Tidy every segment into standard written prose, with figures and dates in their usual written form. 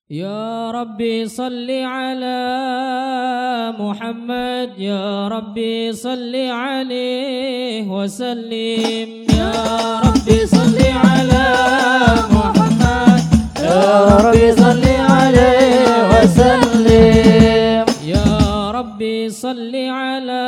يا ربي صل على محمد، يا ربي صل عليه وسلم. يا ربي صل على محمد، يا ربي صل عليه وسلم. يا ربي صل على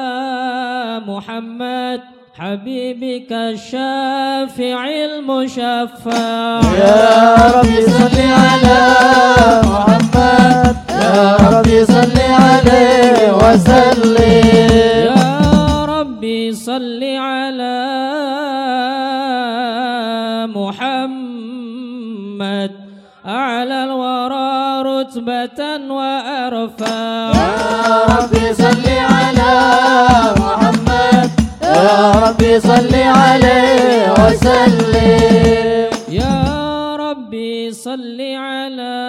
محمد حبيبك الشافع المشفع. يا ربي صل على محمد، يا ربي صل عليه وسلم. يا ربي صل على محمد أعلى الورى رتبة وأرفع. يا ربي صل على محمد، يا ربي صل عليه وسلم. يا ربي صل على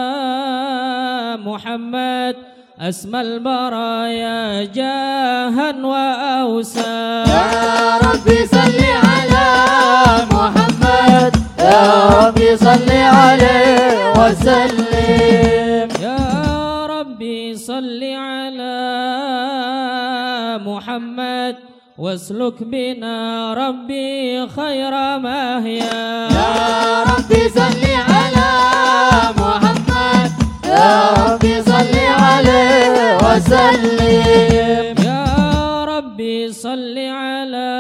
محمد أسمى البرايا جاها وأوسع. يا ربي صل على محمد، يا ربي صل عليه وسلم. يا ربي صل على محمد واسلك بنا ربي خير ماهيا. يا ربي صل على محمد، يا ربي صل عليه وسلم. يا ربي صل على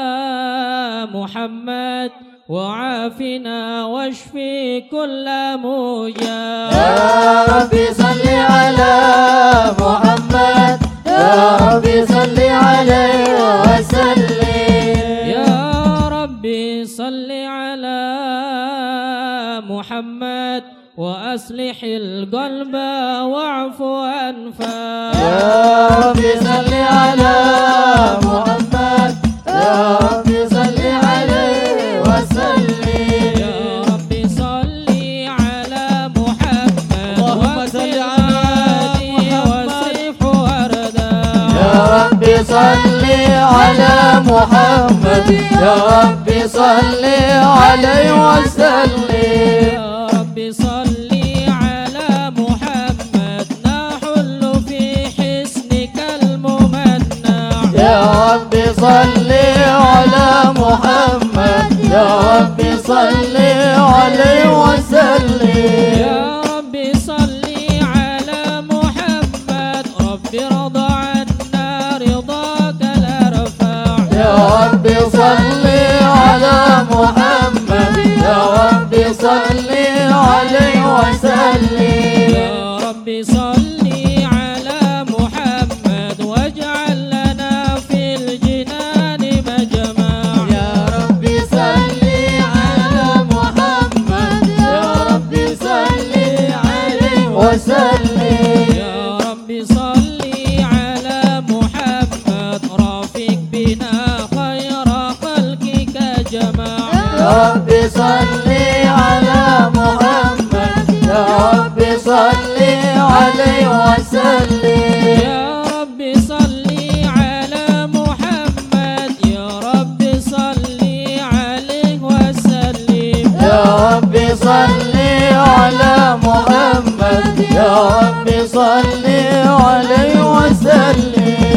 محمد وعافنا واشفي كل موجع. يا ربي صل على محمد، يا ربي صل عليه وسلم. يا ربي صل على محمد وأصلح القلب واعف أنفا. يا ربي صل على محمد، يا ربي صل عليه وسلم. يا ربي صل على محمد اللهم صل على واصرف وردا. يا ربي صل على محمد، يا ربي صل عليه وسلم. يا ربي صل على محمد نحل في حسنك الممنع. يا ربي صل على محمد، يا ربي صل عليه وسلم. يا ربي صل على محمد ربي رضى عنا رضاك الأرفع. يا ربي صل على محمد، يا ربي صل عليه وسلم. يا ربي صل على محمد واجعل لنا في الجنان مجمع. يا ربي صل على محمد، يا ربي صل عليه وسلم. يا ربي صل على محمد رافق بنا خير خلقك جمع. يا ربي صل على محمد، يا ربي صل عليه وسلم. يا ربي صل على محمد يا ربي صل عليه وسلم. يا ربي صل على محمد، يا ربي صل عليه وسلم.